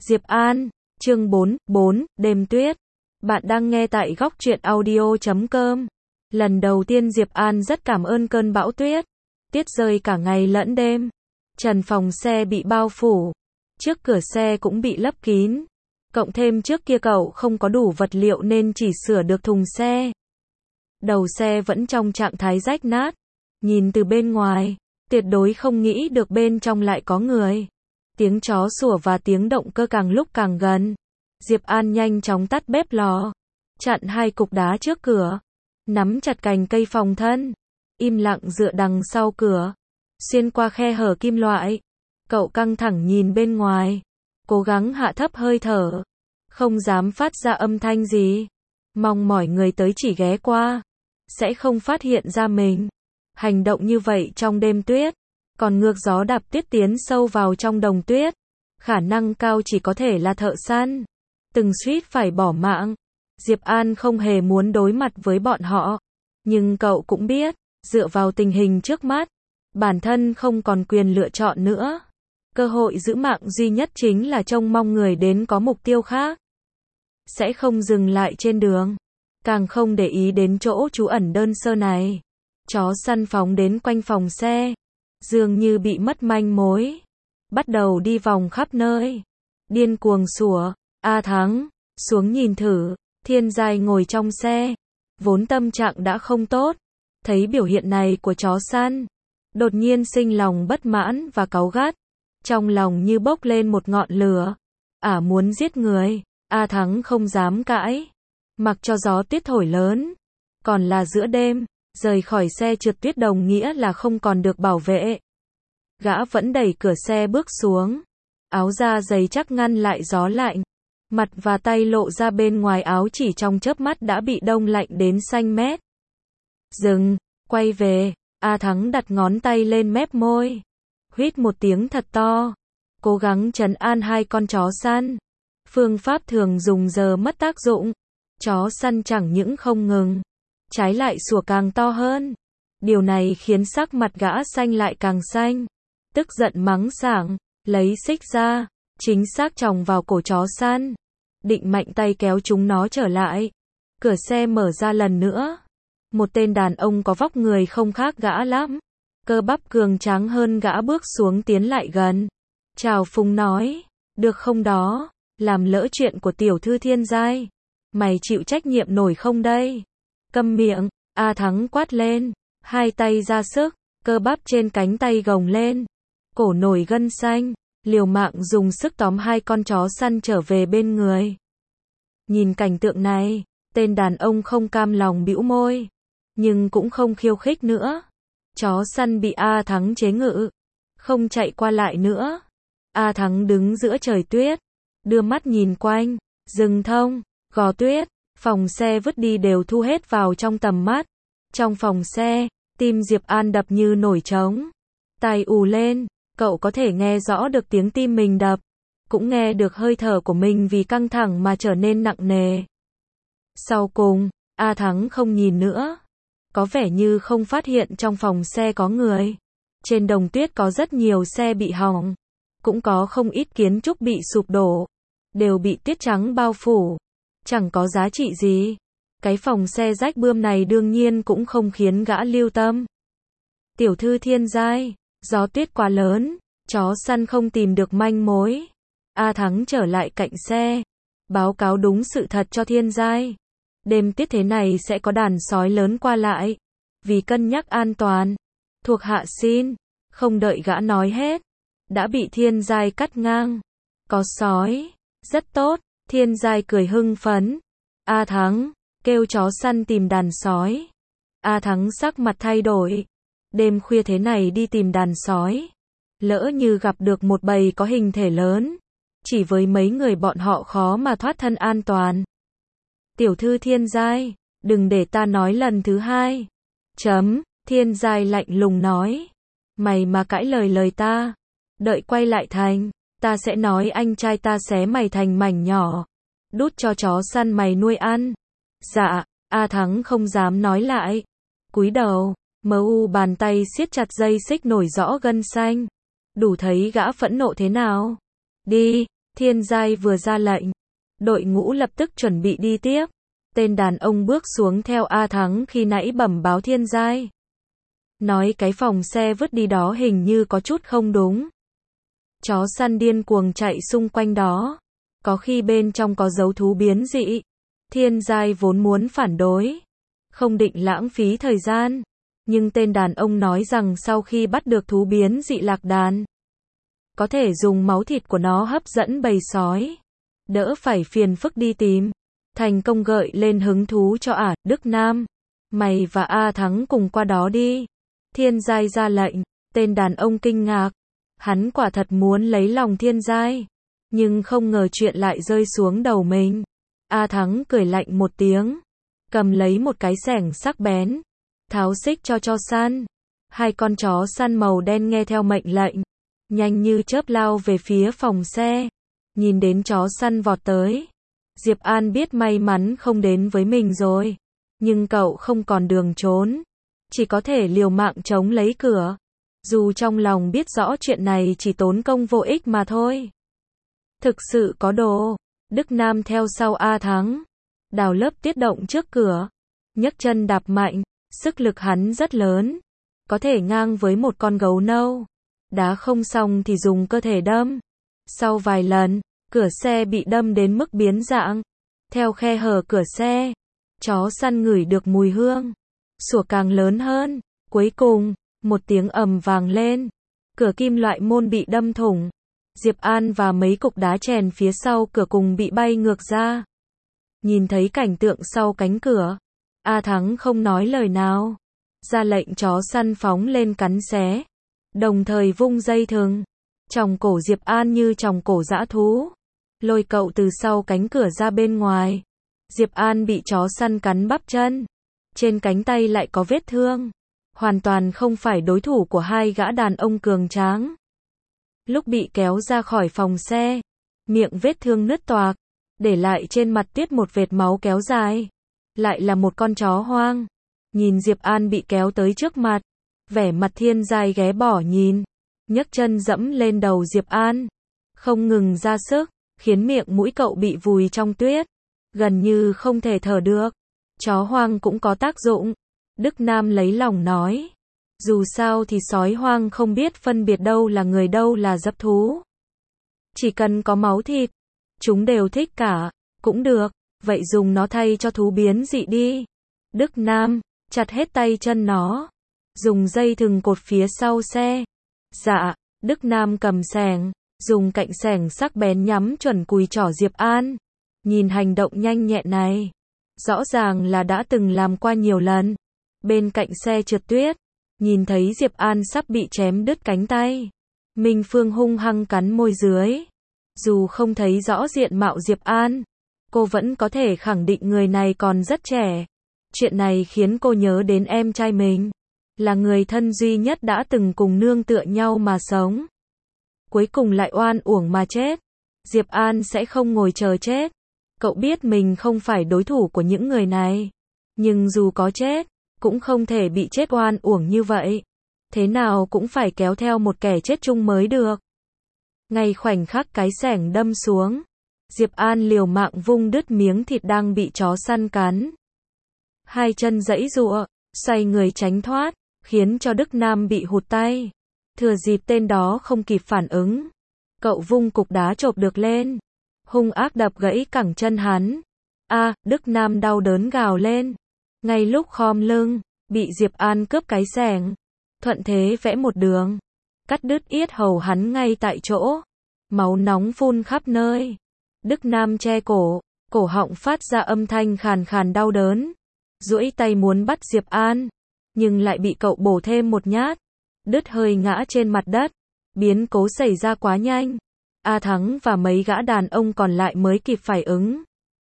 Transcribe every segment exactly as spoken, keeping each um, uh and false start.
Diệp An, chương bốn, bốn, đêm tuyết. Bạn đang nghe tại góc truyện audio chấm com. Lần đầu tiên Diệp An rất cảm ơn cơn bão tuyết. Tiết rơi cả ngày lẫn đêm. Trần phòng xe bị bao phủ. Trước cửa xe cũng bị lấp kín. Cộng thêm trước kia cậu không có đủ vật liệu nên chỉ sửa được thùng xe. Đầu xe vẫn trong trạng thái rách nát. Nhìn từ bên ngoài, tuyệt đối không nghĩ được bên trong lại có người. Tiếng chó sủa và tiếng động cơ càng lúc càng gần. Diệp An nhanh chóng tắt bếp lò, chặn hai cục đá trước cửa, nắm chặt cành cây phòng thân, im lặng dựa đằng sau cửa, xuyên qua khe hở kim loại. Cậu căng thẳng nhìn bên ngoài, cố gắng hạ thấp hơi thở, không dám phát ra âm thanh gì, mong mỏi người tới chỉ ghé qua, sẽ không phát hiện ra mình. Hành động như vậy trong đêm tuyết, còn ngược gió đạp tuyết tiến sâu vào trong đồng tuyết, khả năng cao chỉ có thể là thợ săn. Từng suýt phải bỏ mạng. Diệp An không hề muốn đối mặt với bọn họ, nhưng cậu cũng biết, dựa vào tình hình trước mắt, bản thân không còn quyền lựa chọn nữa. Cơ hội giữ mạng duy nhất chính là trông mong người đến có mục tiêu khác. Sẽ không dừng lại trên đường, càng không để ý đến chỗ trú ẩn đơn sơ này. Chó săn phóng đến quanh phòng xe, dường như bị mất manh mối, bắt đầu đi vòng khắp nơi, điên cuồng sủa. A Thắng, xuống nhìn thử. Thiên Giai ngồi trong xe, vốn tâm trạng đã không tốt, thấy biểu hiện này của chó săn, đột nhiên sinh lòng bất mãn và cáu gắt, trong lòng như bốc lên một ngọn lửa, ả muốn giết người. A Thắng không dám cãi, mặc cho gió tuyết thổi lớn, còn là giữa đêm, rời khỏi xe trượt tuyết đồng nghĩa là không còn được bảo vệ. Gã vẫn đẩy cửa xe bước xuống, áo da dày chắc ngăn lại gió lạnh. Mặt và tay lộ ra bên ngoài áo chỉ trong chớp mắt đã bị đông lạnh đến xanh mét. Dừng, quay về. A Thắng đặt ngón tay lên mép môi, huýt một tiếng thật to, cố gắng trấn an hai con chó săn. Phương pháp thường dùng giờ mất tác dụng. Chó săn chẳng những không ngừng, trái lại sủa càng to hơn. Điều này khiến sắc mặt gã xanh lại càng xanh. Tức giận mắng sảng, lấy xích ra, chính xác chòng vào cổ chó săn, định mạnh tay kéo chúng nó trở lại. Cửa xe mở ra lần nữa. Một tên đàn ông có vóc người không khác gã lắm, cơ bắp cường tráng hơn gã bước xuống tiến lại gần. Chào phúng nói, được không đó, làm lỡ chuyện của tiểu thư Thiên Giai, mày chịu trách nhiệm nổi không đây? Câm miệng. A Thắng quát lên, hai tay ra sức, cơ bắp trên cánh tay gồng lên, cổ nổi gân xanh, liều mạng dùng sức tóm hai con chó săn trở về bên người. Nhìn cảnh tượng này, tên đàn ông không cam lòng bĩu môi, nhưng cũng không khiêu khích nữa. Chó săn bị A Thắng chế ngự, không chạy qua lại nữa. A Thắng đứng giữa trời tuyết, đưa mắt nhìn quanh, rừng thông, gò tuyết, phòng xe vứt đi đều thu hết vào trong tầm mắt. Trong phòng xe, tim Diệp An đập như nổi trống, tai ù lên. Cậu có thể nghe rõ được tiếng tim mình đập, cũng nghe được hơi thở của mình vì căng thẳng mà trở nên nặng nề. Sau cùng, A Thắng không nhìn nữa, có vẻ như không phát hiện trong phòng xe có người. Trên đồng tuyết có rất nhiều xe bị hỏng, cũng có không ít kiến trúc bị sụp đổ, đều bị tuyết trắng bao phủ, chẳng có giá trị gì. Cái phòng xe rách bươm này đương nhiên cũng không khiến gã lưu tâm. Tiểu thư Thiên Giai, gió tuyết quá lớn, chó săn không tìm được manh mối. A Thắng trở lại cạnh xe, báo cáo đúng sự thật cho Thiên Giai. Đêm tuyết thế này sẽ có đàn sói lớn qua lại, vì cân nhắc an toàn, thuộc hạ xin. Không đợi gã nói hết, đã bị Thiên Giai cắt ngang. Có sói, rất tốt. Thiên Giai cười hưng phấn. A Thắng, kêu chó săn tìm đàn sói. A Thắng sắc mặt thay đổi. Đêm khuya thế này đi tìm đàn sói, lỡ như gặp được một bầy có hình thể lớn, chỉ với mấy người bọn họ khó mà thoát thân an toàn. Tiểu thư Thiên Giai, đừng để ta nói lần thứ hai. Chấm. Thiên Giai lạnh lùng nói, mày mà cãi lời lời ta, đợi quay lại thành, ta sẽ nói anh trai ta xé mày thành mảnh nhỏ, đút cho chó săn mày nuôi ăn. Dạ. A Thắng không dám nói lại, cúi đầu. Mờ u bàn tay siết chặt dây xích nổi rõ gân xanh, đủ thấy gã phẫn nộ thế nào. Đi. Thiên giai vừa ra lệnh, đội ngũ lập tức chuẩn bị đi tiếp. Tên đàn ông bước xuống theo A Thắng khi nãy bẩm báo thiên giai. Nói cái phòng xe vứt đi đó hình như có chút không đúng. Chó săn điên cuồng chạy xung quanh đó. Có khi bên trong có dấu thú biến dị. Thiên giai vốn muốn phản đối. Không định lãng phí thời gian. Nhưng tên đàn ông nói rằng sau khi bắt được thú biến dị lạc đàn, có thể dùng máu thịt của nó hấp dẫn bầy sói. Đỡ phải phiền phức đi tìm. Thành công gợi lên hứng thú cho ả, Đức Nam. Mày và A Thắng cùng qua đó đi. Thiên giai ra lệnh. Tên đàn ông kinh ngạc. Hắn quả thật muốn lấy lòng thiên giai. Nhưng không ngờ chuyện lại rơi xuống đầu mình. A Thắng cười lạnh một tiếng. Cầm lấy một cái xẻng sắc bén. Tháo xích cho chó săn. Hai con chó săn màu đen nghe theo mệnh lệnh. Nhanh như chớp lao về phía phòng xe. Nhìn đến chó săn vọt tới. Diệp An biết may mắn không đến với mình rồi. Nhưng cậu không còn đường trốn. Chỉ có thể liều mạng chống lấy cửa. Dù trong lòng biết rõ chuyện này chỉ tốn công vô ích mà thôi. Thực sự có đồ. Đức Nam theo sau A Thắng. Đào lớp tiết động trước cửa. Nhấc chân đạp mạnh. Sức lực hắn rất lớn. Có thể ngang với một con gấu nâu. Đá không xong thì dùng cơ thể đâm. Sau vài lần, cửa xe bị đâm đến mức biến dạng. Theo khe hở cửa xe, chó săn ngửi được mùi hương. Sủa càng lớn hơn. Cuối cùng, một tiếng ầm vang lên. Cửa kim loại môn bị đâm thủng. Diệp An và mấy cục đá chèn phía sau cửa cùng bị bay ngược ra. Nhìn thấy cảnh tượng sau cánh cửa, A Thắng không nói lời nào. Ra lệnh chó săn phóng lên cắn xé. Đồng thời vung dây thừng. Chòng cổ Diệp An như chòng cổ dã thú. Lôi cậu từ sau cánh cửa ra bên ngoài. Diệp An bị chó săn cắn bắp chân. Trên cánh tay lại có vết thương. Hoàn toàn không phải đối thủ của hai gã đàn ông cường tráng. Lúc bị kéo ra khỏi phòng xe, miệng vết thương nứt toạc, để lại trên mặt tuyết một vệt máu kéo dài. Lại là một con chó hoang. Nhìn Diệp An bị kéo tới trước mặt, vẻ mặt thiên giai ghé bỏ nhìn, nhấc chân dẫm lên đầu Diệp An, không ngừng ra sức, khiến miệng mũi cậu bị vùi trong tuyết, gần như không thể thở được. Chó hoang cũng có tác dụng. Đức Nam lấy lòng nói. Dù sao thì sói hoang không biết phân biệt đâu là người đâu là dấp thú. Chỉ cần có máu thịt, chúng đều thích cả. Cũng được, vậy dùng nó thay cho thú biến dị đi. Đức Nam, chặt hết tay chân nó. Dùng dây thừng cột phía sau xe. Dạ, Đức Nam cầm xẻng, dùng cạnh xẻng sắc bén nhắm chuẩn cùi chỏ Diệp An. Nhìn hành động nhanh nhẹn này, rõ ràng là đã từng làm qua nhiều lần. Bên cạnh xe trượt tuyết, nhìn thấy Diệp An sắp bị chém đứt cánh tay. Minh Phương hung hăng cắn môi dưới. Dù không thấy rõ diện mạo Diệp An, cô vẫn có thể khẳng định người này còn rất trẻ. Chuyện này khiến cô nhớ đến em trai mình. Là người thân duy nhất đã từng cùng nương tựa nhau mà sống. Cuối cùng lại oan uổng mà chết. Diệp An sẽ không ngồi chờ chết. Cậu biết mình không phải đối thủ của những người này. Nhưng dù có chết, cũng không thể bị chết oan uổng như vậy. Thế nào cũng phải kéo theo một kẻ chết chung mới được. Ngay khoảnh khắc cái xẻng đâm xuống, Diệp An liều mạng vung đứt miếng thịt đang bị chó săn cắn. Hai chân giãy giụa, xoay người tránh thoát, khiến cho Đức Nam bị hụt tay. Thừa dịp tên đó không kịp phản ứng, cậu vung cục đá chộp được lên, hung ác đập gãy cẳng chân hắn. A, à, Đức Nam đau đớn gào lên. Ngay lúc khom lưng, bị Diệp An cướp cái xẻng, thuận thế vẽ một đường, cắt đứt yết hầu hắn ngay tại chỗ. Máu nóng phun khắp nơi. Đức Nam che cổ, cổ họng phát ra âm thanh khàn khàn đau đớn. Duỗi tay muốn bắt Diệp An, nhưng lại bị cậu bổ thêm một nhát, đứt hơi ngã trên mặt đất. Biến cố xảy ra quá nhanh. A Thắng và mấy gã đàn ông còn lại mới kịp phản ứng,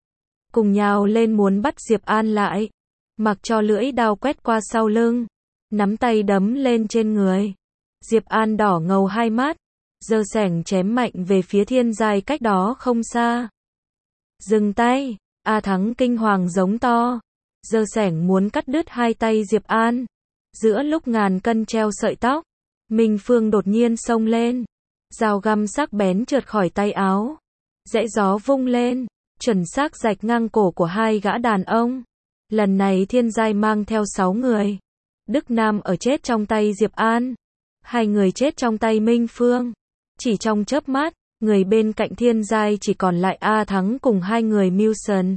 cùng nhào lên muốn bắt Diệp An lại, mặc cho lưỡi đao quét qua sau lưng, nắm tay đấm lên trên người. Diệp An đỏ ngầu hai mắt, giơ xẻng chém mạnh về phía thiên giai cách đó không xa. Dừng tay! A Thắng kinh hoàng giống to, giơ xẻng muốn cắt đứt hai tay Diệp An. Giữa lúc ngàn cân treo sợi tóc, Minh Phương đột nhiên xông lên, dao găm sắc bén trượt khỏi tay áo, rẽ gió vung lên, chuẩn xác rạch ngang cổ của hai gã đàn ông. Lần này Thiên Giai mang theo sáu người. Đức Nam ở chết trong tay Diệp An. Hai người chết trong tay Minh Phương. Chỉ trong chớp mắt, người bên cạnh Thiên Giai chỉ còn lại A Thắng cùng hai người mưu sần.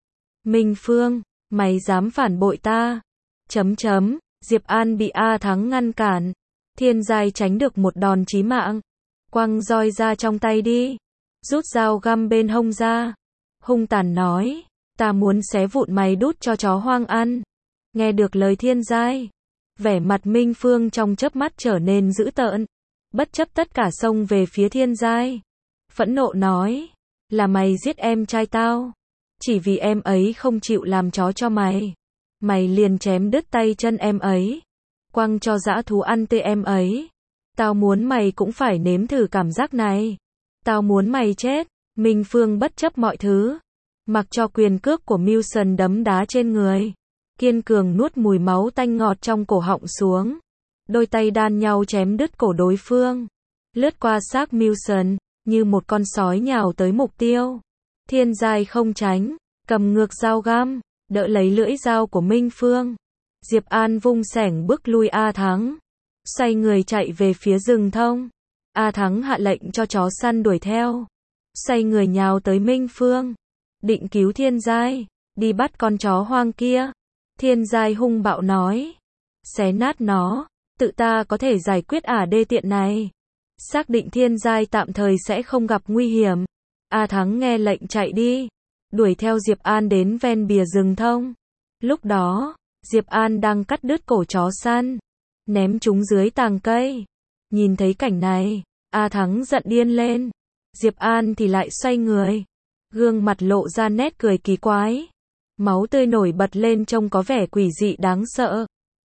Minh Phương, mày dám phản bội ta? Chấm chấm, Diệp An bị A Thắng ngăn cản. Thiên Giai tránh được một đòn chí mạng. Quăng roi ra trong tay đi. Rút dao găm bên hông ra. Hung tàn nói, ta muốn xé vụn mày đút cho chó hoang ăn. Nghe được lời Thiên Giai, vẻ mặt Minh Phương trong chớp mắt trở nên dữ tợn. Bất chấp tất cả xông về phía Thiên Giai. Phẫn nộ nói, là mày giết em trai tao. Chỉ vì em ấy không chịu làm chó cho mày. Mày liền chém đứt tay chân em ấy. Quăng cho dã thú ăn tươi em ấy. Tao muốn mày cũng phải nếm thử cảm giác này. Tao muốn mày chết. Minh Phương bất chấp mọi thứ. Mặc cho quyền cước của Mewson đấm đá trên người. Kiên cường nuốt mùi máu tanh ngọt trong cổ họng xuống. Đôi tay đan nhau chém đứt cổ đối phương. Lướt qua xác Mewson, như một con sói nhào tới mục tiêu. Thiên Giai không tránh, cầm ngược dao găm, đỡ lấy lưỡi dao của Minh Phương. Diệp An vung xẻng bước lui A Thắng. Xoay người chạy về phía rừng thông. A Thắng hạ lệnh cho chó săn đuổi theo. Xoay người nhào tới Minh Phương. Định cứu Thiên Giai, đi bắt con chó hoang kia. Thiên Giai hung bạo nói. Xé nát nó, tự ta có thể giải quyết ả đê tiện này. Xác định Thiên Giai tạm thời sẽ không gặp nguy hiểm. A Thắng nghe lệnh chạy đi. Đuổi theo Diệp An đến ven bìa rừng thông. Lúc đó, Diệp An đang cắt đứt cổ chó săn. Ném chúng dưới tàng cây. Nhìn thấy cảnh này, A Thắng giận điên lên. Diệp An thì lại xoay người. Gương mặt lộ ra nét cười kỳ quái. Máu tươi nổi bật lên trông có vẻ quỷ dị đáng sợ.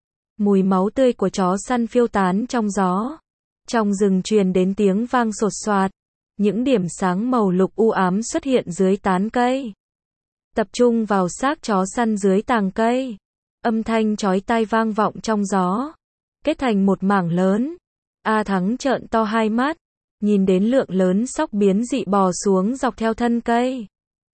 Mùi máu tươi của chó săn phiêu tán trong gió. Trong rừng truyền đến tiếng vang sột soạt. Những điểm sáng màu lục u ám xuất hiện dưới tán cây. Tập trung vào xác chó săn dưới tàng cây. Âm thanh chói tai vang vọng trong gió. Kết thành một mảng lớn. A Thắng trợn to hai mắt. Nhìn đến lượng lớn sóc biến dị bò xuống dọc theo thân cây.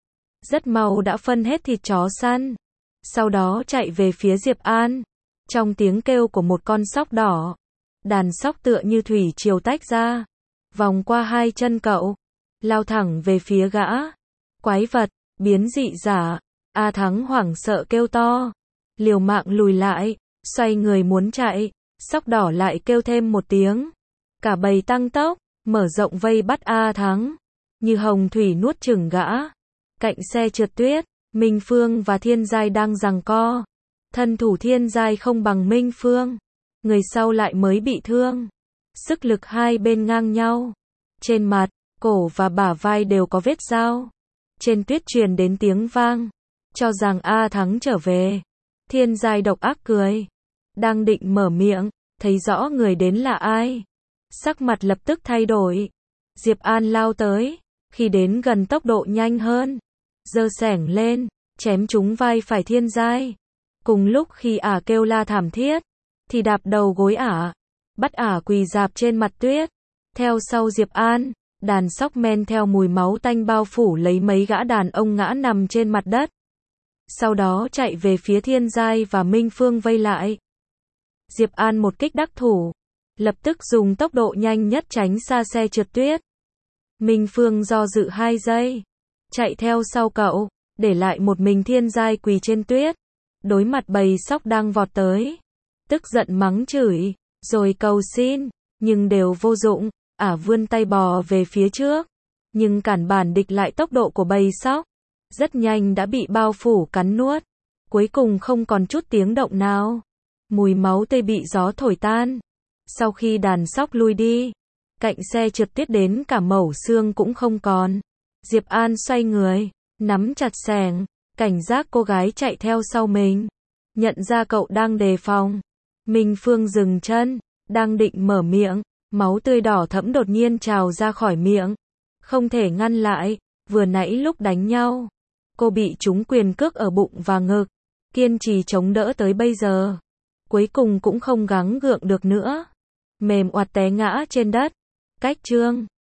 Rất mau đã phân hết thịt chó săn. Sau đó chạy về phía Diệp An. Trong tiếng kêu của một con sóc đỏ. Đàn sóc tựa như thủy triều tách ra. Vòng qua hai chân cậu. Lao thẳng về phía gã. Quái vật, biến dị giả. A Thắng hoảng sợ kêu to. Liều mạng lùi lại. Xoay người muốn chạy. Sóc đỏ lại kêu thêm một tiếng. Cả bầy tăng tốc. Mở rộng vây bắt A Thắng. Như hồng thủy nuốt chửng gã. Cạnh xe trượt tuyết. Minh Phương và Thiên Giai đang giằng co. Thân thủ Thiên Giai không bằng Minh Phương. Người sau lại mới bị thương. Sức lực hai bên ngang nhau. Trên mặt, cổ và bả vai đều có vết dao. Trên tuyết truyền đến tiếng vang. Cho rằng A Thắng trở về. Thiên Giai độc ác cười. Đang định mở miệng. Thấy rõ người đến là ai. Sắc mặt lập tức thay đổi. Diệp An lao tới. Khi đến gần tốc độ nhanh hơn. Giơ xẻng lên. Chém trúng vai phải Thiên Giai. Cùng lúc khi ả kêu la thảm thiết. Thì đạp đầu gối ả. Bắt ả quỳ rạp trên mặt tuyết. Theo sau Diệp An. Đàn sóc men theo mùi máu tanh bao phủ lấy mấy gã đàn ông ngã nằm trên mặt đất. Sau đó chạy về phía Thiên Giai và Minh Phương vây lại. Diệp An một kích đắc thủ. Lập tức dùng tốc độ nhanh nhất tránh xa xe trượt tuyết. Minh Phương do dự hai giây. Chạy theo sau cậu. Để lại một mình Thiên Giai quỳ trên tuyết. Đối mặt bầy sóc đang vọt tới. Tức giận mắng chửi. Rồi cầu xin. Nhưng đều vô dụng. Ả vươn tay bò về phía trước. Nhưng cản bản địch lại tốc độ của bầy sóc. Rất nhanh đã bị bao phủ cắn nuốt. Cuối cùng không còn chút tiếng động nào. Mùi máu tươi bị gió thổi tan. Sau khi đàn sóc lui đi. Cạnh xe trượt tuyết đến cả mẩu xương cũng không còn. Diệp An xoay người. Nắm chặt xẻng. Cảnh giác cô gái chạy theo sau mình. Nhận ra cậu đang đề phòng. Minh Phương dừng chân. Đang định mở miệng. Máu tươi đỏ thẫm đột nhiên trào ra khỏi miệng. Không thể ngăn lại. Vừa nãy lúc đánh nhau. Cô bị trúng quyền cước ở bụng và ngực. Kiên trì chống đỡ tới bây giờ. Cuối cùng cũng không gắng gượng được nữa. Mềm oặt té ngã trên đất. Cách chương